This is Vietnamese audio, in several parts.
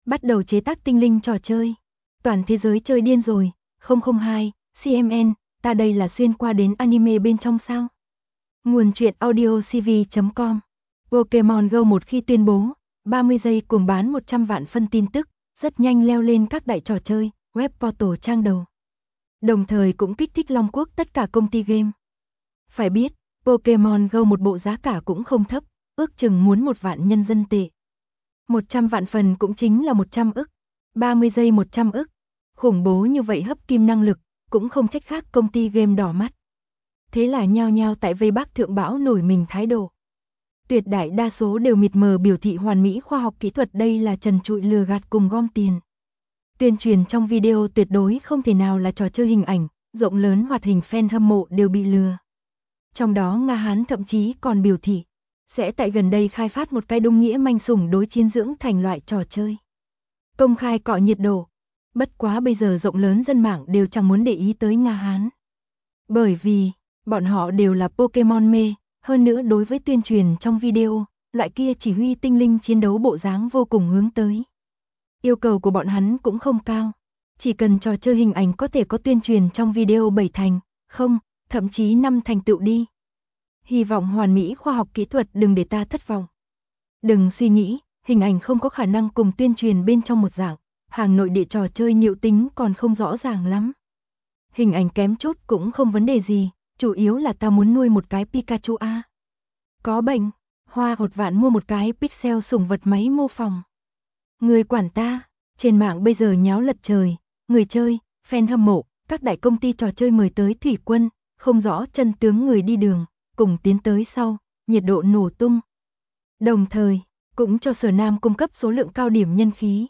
bắt đầu chế tác tinh linh trò chơi. Toàn thế giới chơi điên rồi, 002, CMN, ta đây là xuyên qua đến anime bên trong sao? Nguồn truyện audio cv.com. Pokemon Go một khi tuyên bố, 30 giây cuồng bán 100 vạn phân tin tức, rất nhanh leo lên các đại trò chơi, web portal trang đầu. Đồng thời cũng kích thích Long Quốc tất cả công ty game. Phải biết, Pokemon Go một bộ giá cả cũng không thấp, ước chừng muốn 1 vạn nhân dân tệ. 100 vạn phần cũng chính là 100 ức, 30 giây 100 ức. Khủng bố như vậy hấp kim năng lực, cũng không trách khác công ty game đỏ mắt. Thế là nhao nhao tại vây Bắc Thượng Bão nổi mình thái độ. Tuyệt đại đa số đều mịt mờ biểu thị hoàn mỹ khoa học kỹ thuật đây là trần trụi lừa gạt cùng gom tiền. Tuyên truyền trong video tuyệt đối không thể nào là trò chơi hình ảnh, rộng lớn hoạt hình fan hâm mộ đều bị lừa. Trong đó Nga Hán thậm chí còn biểu thị, sẽ tại gần đây khai phát một cái đúng nghĩa manh sủng đối chiến dưỡng thành loại trò chơi. Công khai cọ nhiệt độ. Bất quá bây giờ rộng lớn dân mạng đều chẳng muốn để ý tới Nga Hán. Bởi vì, bọn họ đều là Pokemon mê, hơn nữa đối với tuyên truyền trong video, loại kia chỉ huy tinh linh chiến đấu bộ dáng vô cùng hướng tới. Yêu cầu của bọn hắn cũng không cao, chỉ cần trò chơi hình ảnh có thể có tuyên truyền trong video 7 thành, không, thậm chí 5 thành tựu đi. Hy vọng hoàn mỹ khoa học kỹ thuật đừng để ta thất vọng. Đừng suy nghĩ, hình ảnh không có khả năng cùng tuyên truyền bên trong một dạng, hàng nội địa trò chơi nhiệu tính còn không rõ ràng lắm. Hình ảnh kém chút cũng không vấn đề gì, chủ yếu là ta muốn nuôi một cái Pikachu a. Có bệnh, hoa 1 vạn mua một cái pixel sủng vật máy mô phỏng. Người quản ta, trên mạng bây giờ nháo lật trời, người chơi, fan hâm mộ, các đại công ty trò chơi mời tới thủy quân, không rõ chân tướng người đi đường, cùng tiến tới sau, nhiệt độ nổ tung. Đồng thời, cũng cho Sở Nam cung cấp số lượng cao điểm nhân khí.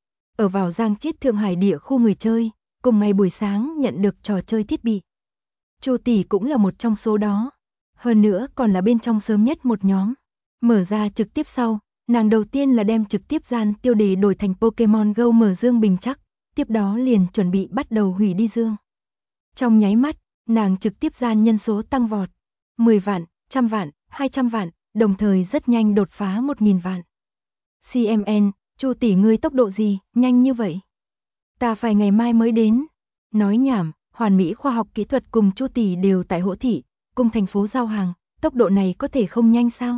Ở vào Giang Chiết Thượng Hải địa khu người chơi, cùng ngày buổi sáng nhận được trò chơi thiết bị. Chu tỷ cũng là một trong số đó. Hơn nữa còn là bên trong sớm nhất một nhóm. Mở ra trực tiếp sau, nàng đầu tiên là đem trực tiếp gian tiêu đề đổi thành Pokemon Go mở dương bình chắc, tiếp đó liền chuẩn bị bắt đầu hủy đi dương. Trong nháy mắt, nàng trực tiếp gian nhân số tăng vọt. 10 vạn, 100 vạn, 200 vạn, đồng thời rất nhanh đột phá 1000 vạn. CMN, Chu tỷ ngươi tốc độ gì, nhanh như vậy? Ta phải ngày mai mới đến. Nói nhảm, hoàn mỹ khoa học kỹ thuật cùng Chu tỷ đều tại Hỗ Thị, cùng thành phố giao hàng, tốc độ này có thể không nhanh sao?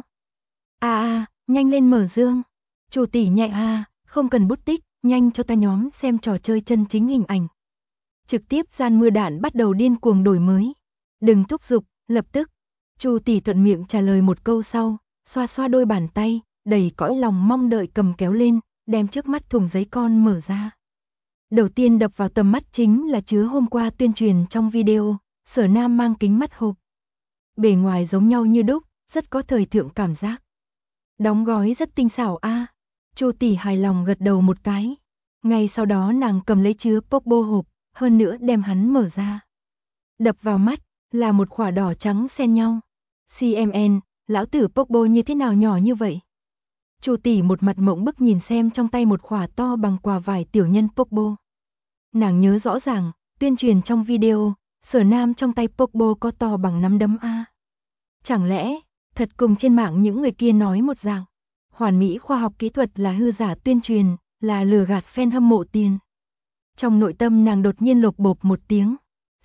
Nhanh lên mở dương. Chu tỷ nhẹ không cần bút tích, nhanh cho ta nhóm xem trò chơi chân chính hình ảnh. Trực tiếp gian mưa đạn bắt đầu điên cuồng đổi mới. Đừng thúc giục, lập tức. Chu tỷ thuận miệng trả lời một câu sau, xoa xoa đôi bàn tay, đầy cõi lòng mong đợi cầm kéo lên, đem trước mắt thùng giấy con mở ra. Đầu tiên đập vào tầm mắt chính là chứa hôm qua tuyên truyền trong video, Sở Nam mang kính mắt hộp. Bề ngoài giống nhau như đúc, rất có thời thượng cảm giác. Đóng gói rất tinh xảo Chu tỷ hài lòng gật đầu một cái. Ngay sau đó nàng cầm lấy chứa Pokebo hộp, hơn nữa đem hắn mở ra. Đập vào mắt là một quả đỏ trắng xen nhau. CMN, lão tử Pokebo như thế nào nhỏ như vậy? Chu tỷ một mặt mộng bức nhìn xem trong tay một quả to bằng quả vải tiểu nhân Pokebo. Nàng nhớ rõ ràng, tuyên truyền trong video, Sở Nam trong tay Pokebo có to bằng nắm đấm Chẳng lẽ, thật cùng trên mạng những người kia nói một dạng, hoàn mỹ khoa học kỹ thuật là hư giả tuyên truyền, là lừa gạt fan hâm mộ tiền. Trong nội tâm nàng đột nhiên lột bột một tiếng.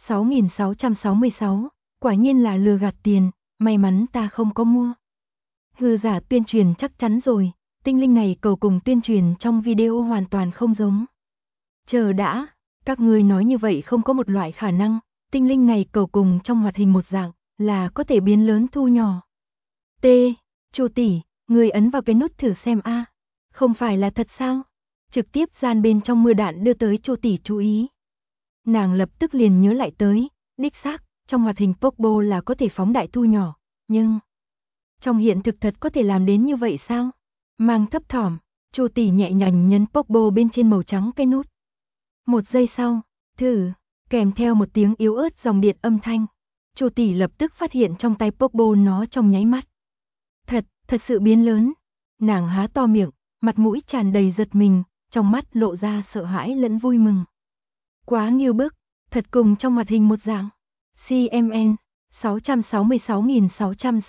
6666, quả nhiên là lừa gạt tiền, may mắn ta không có mua. Hư giả tuyên truyền chắc chắn rồi, tinh linh này cầu cùng tuyên truyền trong video hoàn toàn không giống. Chờ đã, các ngươi nói như vậy không có một loại khả năng, tinh linh này cầu cùng trong hoạt hình một dạng, là có thể biến lớn thu nhỏ. Chu tỷ, người ấn vào cái nút thử xem không phải là thật sao? Trực tiếp gian bên trong mưa đạn đưa tới Chu tỷ chú ý. Nàng lập tức liền nhớ lại tới, đích xác, trong hoạt hình Pokebo là có thể phóng đại thu nhỏ, nhưng trong hiện thực thật có thể làm đến như vậy sao? Mang thấp thỏm, Chu tỷ nhẹ nhàng nhấn Pokebo bên trên màu trắng cái nút. 1 giây sau, thử, kèm theo một tiếng yếu ớt dòng điện âm thanh. Chu tỷ lập tức phát hiện trong tay Pokebo nó trong nháy mắt. Thật sự biến lớn. Nàng há to miệng, mặt mũi tràn đầy giật mình, trong mắt lộ ra sợ hãi lẫn vui mừng. Quá nghiêu bức, thật cùng trong hoạt hình một dạng. CMN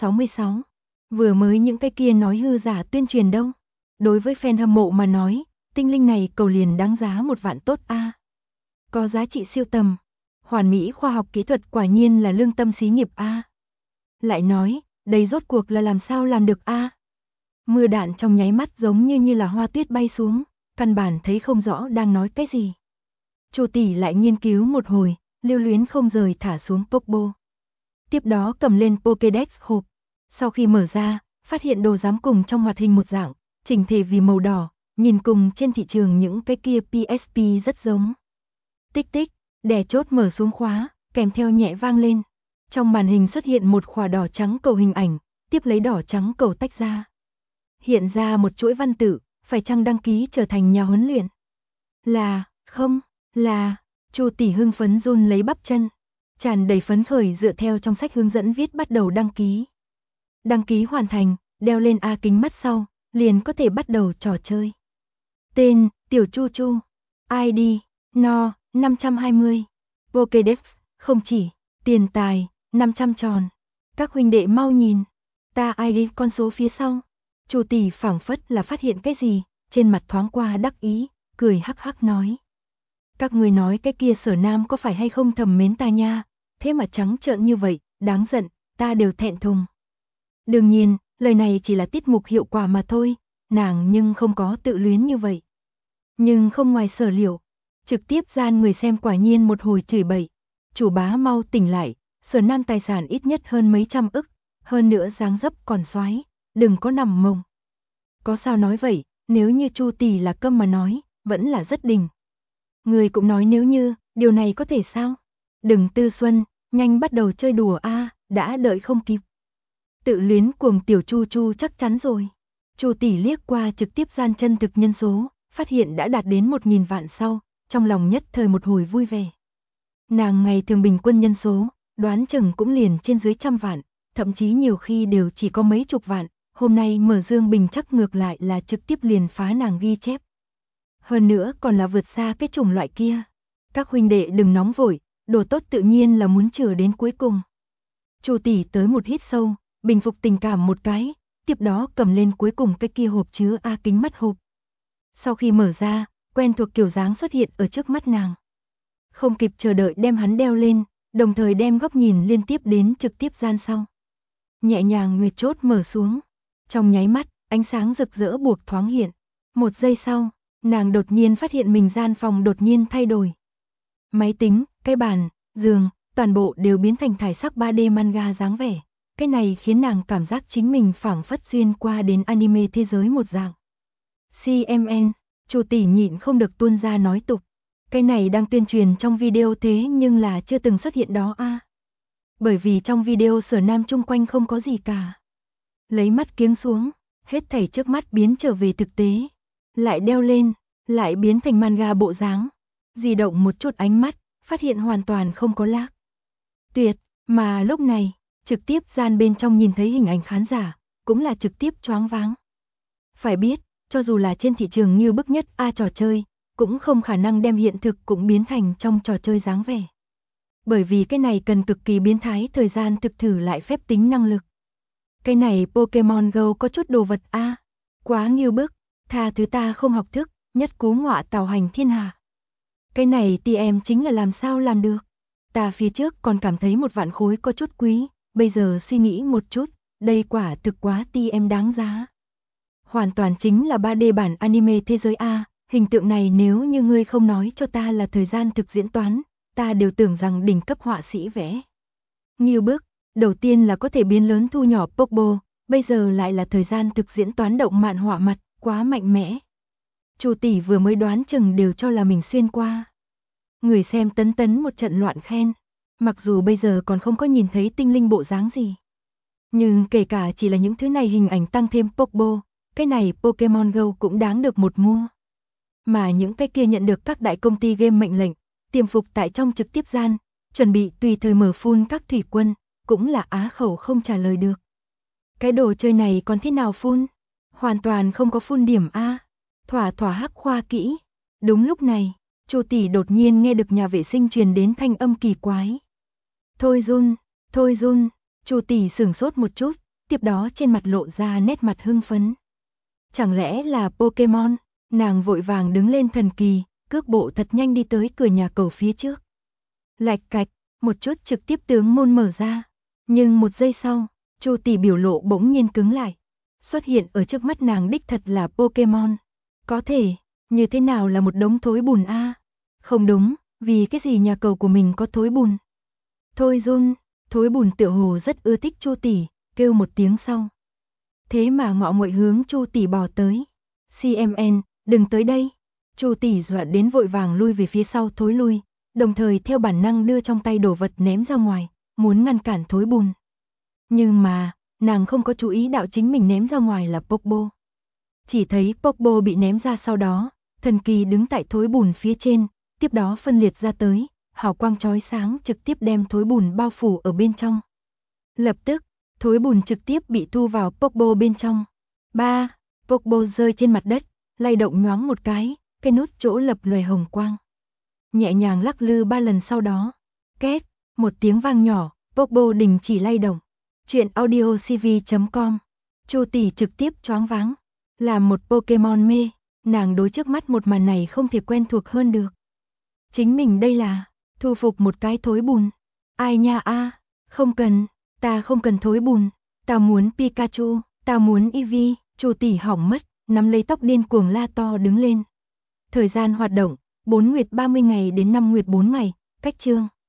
666.666. Vừa mới những cái kia nói hư giả tuyên truyền đâu. Đối với fan hâm mộ mà nói, tinh linh này cầu liền đáng giá 1 vạn tốt a. Có giá trị siêu tầm. Hoàn mỹ khoa học kỹ thuật quả nhiên là lương tâm xí nghiệp a. Lại nói, đây rốt cuộc là làm sao làm được a? Mưa đạn trong nháy mắt giống như là hoa tuyết bay xuống, căn bản thấy không rõ đang nói cái gì. Chu tỷ lại nghiên cứu một hồi, lưu luyến không rời thả xuống Pokebo. Tiếp đó cầm lên Pokédex hộp. Sau khi mở ra, phát hiện đồ giám cùng trong hoạt hình một dạng, chỉnh thể vì màu đỏ, nhìn cùng trên thị trường những cái kia PSP rất giống. Tích tích, đè chốt mở xuống khóa, kèm theo nhẹ vang lên. Trong màn hình xuất hiện một khỏa đỏ trắng cầu hình ảnh, tiếp lấy đỏ trắng cầu tách ra. Hiện ra một chuỗi văn tự, phải chăng đăng ký trở thành nhà huấn luyện? Là, không, là, Chu tỷ hưng phấn run lấy bắp chân, tràn đầy phấn khởi dựa theo trong sách hướng dẫn viết bắt đầu đăng ký. Đăng ký hoàn thành, đeo lên A kính mắt sau, liền có thể bắt đầu trò chơi. Tên, Tiểu Chu Chu. ID, No, 520. Pokédex, không chỉ. Tiền tài, 500 tròn. Các huynh đệ mau nhìn. Ta ID con số phía sau. Chu tỷ phảng phất là phát hiện cái gì, trên mặt thoáng qua đắc ý, cười hắc hắc nói. Các người nói cái kia Sở Nam có phải hay không thầm mến ta nha, thế mà trắng trợn như vậy, đáng giận, ta đều thẹn thùng. Đương nhiên, lời này chỉ là tiết mục hiệu quả mà thôi, nàng nhưng không có tự luyến như vậy. Nhưng không ngoài sở liệu, trực tiếp gian người xem quả nhiên một hồi chửi bậy. Chủ bá mau tỉnh lại, Sở Nam tài sản ít nhất hơn mấy trăm ức, hơn nữa dáng dấp còn xoái, đừng có nằm mộng. Có sao nói vậy, nếu như Chu tỷ là câm mà nói, vẫn là rất đỉnh. Người cũng nói nếu như, điều này có thể sao? Đừng tư xuân, nhanh bắt đầu chơi đùa a, đã đợi không kịp. Tự luyến cuồng Tiểu Chu Chu chắc chắn rồi. Chu tỷ liếc qua trực tiếp gian chân thực nhân số, phát hiện đã đạt đến 1000 vạn sau, trong lòng nhất thời một hồi vui vẻ. Nàng ngày thường bình quân nhân số, đoán chừng cũng liền trên dưới 100 vạn, thậm chí nhiều khi đều chỉ có mấy chục vạn, hôm nay mở Dương Bình chắc ngược lại là trực tiếp liền phá nàng ghi chép. Hơn nữa còn là vượt xa cái chủng loại kia. Các huynh đệ đừng nóng vội, đồ tốt tự nhiên là muốn chừa đến cuối cùng. Chu tỷ tới một hít sâu, bình phục tình cảm một cái, tiếp đó cầm lên cuối cùng cái kia hộp chứa A kính mắt hộp. Sau khi mở ra, quen thuộc kiểu dáng xuất hiện ở trước mắt nàng. Không kịp chờ đợi đem hắn đeo lên, đồng thời đem góc nhìn liên tiếp đến trực tiếp gian sau. Nhẹ nhàng nguyệt chốt mở xuống. Trong nháy mắt, ánh sáng rực rỡ buộc thoáng hiện. 1 giây sau, nàng đột nhiên phát hiện mình gian phòng đột nhiên thay đổi. Máy tính, cái bàn, giường, toàn bộ đều biến thành thải sắc 3D manga dáng vẻ. Cái này khiến nàng cảm giác chính mình phảng phất xuyên qua đến anime thế giới một dạng. CMN, Chu tỷ nhịn không được tuôn ra nói tục. Cái này đang tuyên truyền trong video thế nhưng là chưa từng xuất hiện đó a. Bởi vì trong video Sở Nam chung quanh không có gì cả. Lấy mắt kiếng xuống, hết thảy trước mắt biến trở về thực tế. Lại đeo lên, lại biến thành manga bộ dáng. Di động một chút ánh mắt, phát hiện hoàn toàn không có lag. Tuyệt, mà lúc này, trực tiếp gian bên trong nhìn thấy hình ảnh khán giả, cũng là trực tiếp choáng váng. Phải biết, cho dù là trên thị trường như bức nhất trò chơi, cũng không khả năng đem hiện thực cũng biến thành trong trò chơi dáng vẻ. Bởi vì cái này cần cực kỳ biến thái thời gian thực thử lại phép tính năng lực. Cái này Pokemon Go có chút đồ vật quá nghiêu bức, tha thứ ta không học thức, nhất cú ngọa tào hành thiên hạ. Cái này TM chính là làm sao làm được. Ta phía trước còn cảm thấy 1 vạn khối có chút quý, bây giờ suy nghĩ một chút, đây quả thực quá TM đáng giá. Hoàn toàn chính là 3D bản anime thế giới hình tượng này nếu như ngươi không nói cho ta là thời gian thực diễn toán, ta đều tưởng rằng đỉnh cấp họa sĩ vẽ. Nghiêu bức, đầu tiên là có thể biến lớn thu nhỏ Pokebo, bây giờ lại là thời gian thực diễn toán động mạn họa mặt, quá mạnh mẽ. Chu tỷ vừa mới đoán chừng đều cho là mình xuyên qua. Người xem tấn tấn một trận loạn khen, mặc dù bây giờ còn không có nhìn thấy tinh linh bộ dáng gì. Nhưng kể cả chỉ là những thứ này hình ảnh tăng thêm Pokebo, cái này Pokemon Go cũng đáng được một mua. Mà những cái kia nhận được các đại công ty game mệnh lệnh, tiềm phục tại trong trực tiếp gian, chuẩn bị tùy thời mở phun các thủy quân, cũng là á khẩu không trả lời được. Cái đồ chơi này còn thế nào phun? Hoàn toàn không có phun điểm thỏa thỏa hắc khoa kỹ. Đúng lúc này, Chu tỷ đột nhiên nghe được nhà vệ sinh truyền đến thanh âm kỳ quái. Thôi run, Chu tỷ sửng sốt một chút, tiếp đó trên mặt lộ ra nét mặt hưng phấn. Chẳng lẽ là Pokemon? Nàng vội vàng đứng lên thần kỳ, cước bộ thật nhanh đi tới cửa nhà cầu phía trước. Lạch cạch, một chút trực tiếp tướng môn mở ra. Nhưng một giây sau, Chu tỷ biểu lộ bỗng nhiên cứng lại. Xuất hiện ở trước mắt nàng đích thật là Pokemon. Có thể, như thế nào là một đống thối bùn a? Không đúng, vì cái gì nhà cầu của mình có thối bùn? Thôi Jun, thối bùn tựa hồ rất ưa thích Chu tỷ, kêu một tiếng sau. Thế mà ngọ nguậy hướng Chu tỷ bò tới. CMN, đừng tới đây. Chu tỷ dọa đến vội vàng lui về phía sau thối lui, đồng thời theo bản năng đưa trong tay đồ vật ném ra ngoài, muốn ngăn cản thối bùn. Nhưng mà, nàng không có chú ý đạo chính mình ném ra ngoài là Pokeball. Chỉ thấy Pokeball bị ném ra sau đó, thần kỳ đứng tại thối bùn phía trên, tiếp đó phân liệt ra tới, hào quang chói sáng trực tiếp đem thối bùn bao phủ ở bên trong. Lập tức, thối bùn trực tiếp bị thu vào Pokeball bên trong. Pokeball rơi trên mặt đất, lay động nhoáng một cái nút chỗ lập lòe hồng quang. Nhẹ nhàng lắc lư 3 lần sau đó, két, một tiếng vang nhỏ, Pokeball đình chỉ lay động. Chuyện audiocv.com. Chu tỷ trực tiếp choáng váng, là một Pokemon mê, nàng đối trước mắt một màn này không thể quen thuộc hơn được. Chính mình đây là thu phục một cái thối bùn. Ai nha a, không cần, ta không cần thối bùn, ta muốn Pikachu, ta muốn Eevee. Chu tỷ hỏng mất, nắm lấy tóc điên cuồng la to đứng lên. Thời gian hoạt động, 4 nguyệt 30 ngày đến 5 nguyệt 4 ngày, cách chương.